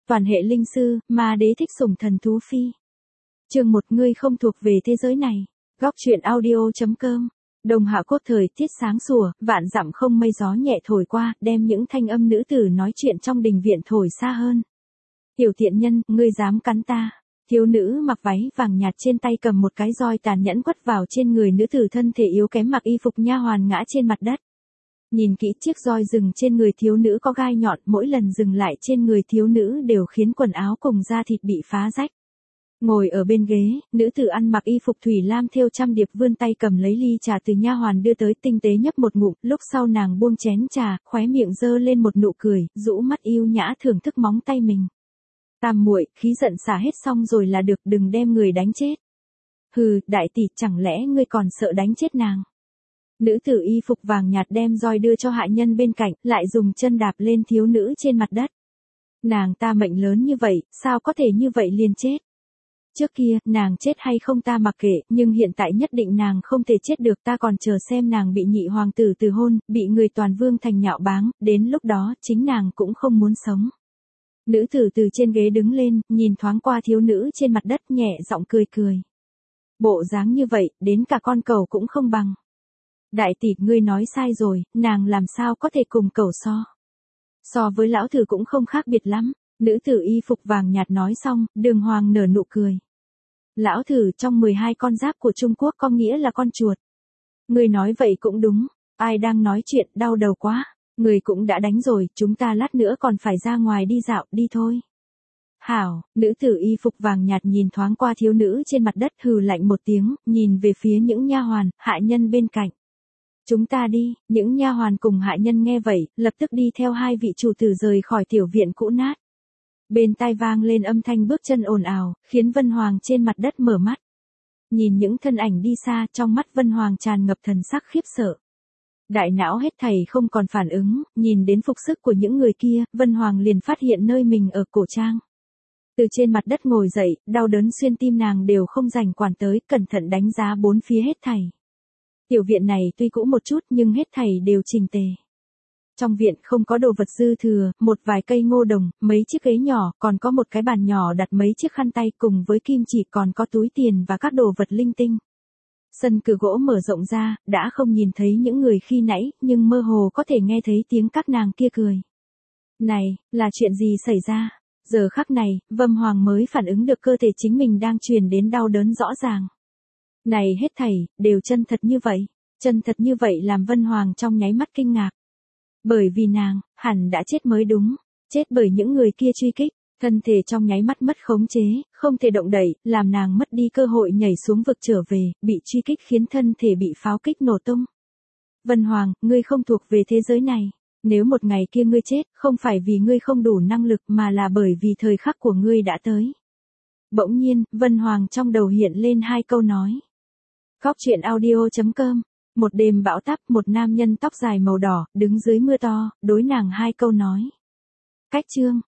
Toàn hệ linh sư, ma đế thích sủng thần thú phi. Chương 1 ngươi không thuộc về thế giới này. Góc truyện audio.com. Đồng hạ quốc thời tiết sáng sủa, vạn dặm không mây gió nhẹ thổi qua, đem những thanh âm nữ tử nói chuyện trong đình viện thổi xa hơn. Tiểu tiện nhân, ngươi dám cắn ta. Thiếu nữ mặc váy vàng nhạt trên tay cầm một cái roi tàn nhẫn quất vào trên người nữ tử thân thể yếu kém mặc y phục nha hoàn ngã trên mặt đất. Nhìn kỹ chiếc roi rừng trên người thiếu nữ có gai nhọn, mỗi lần dừng lại trên người thiếu nữ đều khiến quần áo cùng da thịt bị phá rách. Ngồi ở bên ghế, nữ tử ăn mặc y phục thủy lam thêu trăm điệp vươn tay cầm lấy ly trà từ nha hoàn đưa tới, tinh tế nhấp một ngụm, lúc sau nàng buông chén trà, khóe miệng giơ lên một nụ cười, rũ mắt yêu nhã thưởng thức móng tay mình. Tam muội, khí giận xả hết xong rồi là được, đừng đem người đánh chết. Hừ, đại tỷ, chẳng lẽ ngươi còn sợ đánh chết nàng? Nữ tử y phục vàng nhạt đem roi đưa cho hạ nhân bên cạnh, lại dùng chân đạp lên thiếu nữ trên mặt đất. Nàng ta mệnh lớn như vậy, sao có thể như vậy liền chết? Trước kia, nàng chết hay không ta mặc kệ, nhưng hiện tại nhất định nàng không thể chết được, ta còn chờ xem nàng bị nhị hoàng tử từ hôn, bị người toàn vương thành nhạo báng, đến lúc đó, chính nàng cũng không muốn sống. Nữ tử từ trên ghế đứng lên, nhìn thoáng qua thiếu nữ trên mặt đất, nhẹ giọng cười cười. Bộ dáng như vậy, đến cả con cẩu cũng không bằng. Đại tỷ, ngươi nói sai rồi, nàng làm sao có thể cùng cẩu so. So với lão tử cũng không khác biệt lắm. Nữ tử y phục vàng nhạt nói xong, Đường Hoàng nở nụ cười. Lão tử trong 12 con giáp của Trung Quốc có nghĩa là con chuột. Ngươi nói vậy cũng đúng, ai đang nói chuyện, đau đầu quá. Người cũng đã đánh rồi, chúng ta lát nữa còn phải ra ngoài đi dạo, đi thôi. Hảo, nữ tử y phục vàng nhạt nhìn thoáng qua thiếu nữ trên mặt đất, hừ lạnh một tiếng, nhìn về phía những nha hoàn, hạ nhân bên cạnh. Chúng ta đi, những nha hoàn cùng hạ nhân nghe vậy, lập tức đi theo hai vị chủ tử rời khỏi tiểu viện cũ nát. Bên tai vang lên âm thanh bước chân ồn ào, khiến Vân Hoàng trên mặt đất mở mắt. Nhìn những thân ảnh đi xa, trong mắt Vân Hoàng tràn ngập thần sắc khiếp sợ. Đại não hết thảy không còn phản ứng, nhìn đến phục sức của những người kia, Vân Hoàng liền phát hiện nơi mình ở cổ trang. Từ trên mặt đất ngồi dậy, đau đớn xuyên tim nàng đều không rảnh quản tới, cẩn thận đánh giá bốn phía hết thảy. Tiểu viện này tuy cũ một chút nhưng hết thảy đều chỉnh tề. Trong viện không có đồ vật dư thừa, một vài cây ngô đồng, mấy chiếc ghế nhỏ, còn có một cái bàn nhỏ đặt mấy chiếc khăn tay cùng với kim chỉ, còn có túi tiền và các đồ vật linh tinh. Sân cửa gỗ mở rộng ra, đã không nhìn thấy những người khi nãy, nhưng mơ hồ có thể nghe thấy tiếng các nàng kia cười. Này, là chuyện gì xảy ra? Giờ khắc này, Vân Hoàng mới phản ứng được cơ thể chính mình đang truyền đến đau đớn rõ ràng. Này hết thảy, đều chân thật như vậy. Chân thật như vậy làm Vân Hoàng trong nháy mắt kinh ngạc. Bởi vì nàng, hẳn đã chết mới đúng. Chết bởi những người kia truy kích. Thân thể trong nháy mắt mất khống chế, không thể động đậy, làm nàng mất đi cơ hội nhảy xuống vực trở về, bị truy kích khiến thân thể bị pháo kích nổ tung. Vân Hoàng, ngươi không thuộc về thế giới này. Nếu một ngày kia ngươi chết, không phải vì ngươi không đủ năng lực mà là bởi vì thời khắc của ngươi đã tới. Bỗng nhiên, Vân Hoàng trong đầu hiện lên hai câu nói. Góc truyện audio.com. Một đêm bão táp, một nam nhân tóc dài màu đỏ, đứng dưới mưa to, đối nàng hai câu nói. Cách chương.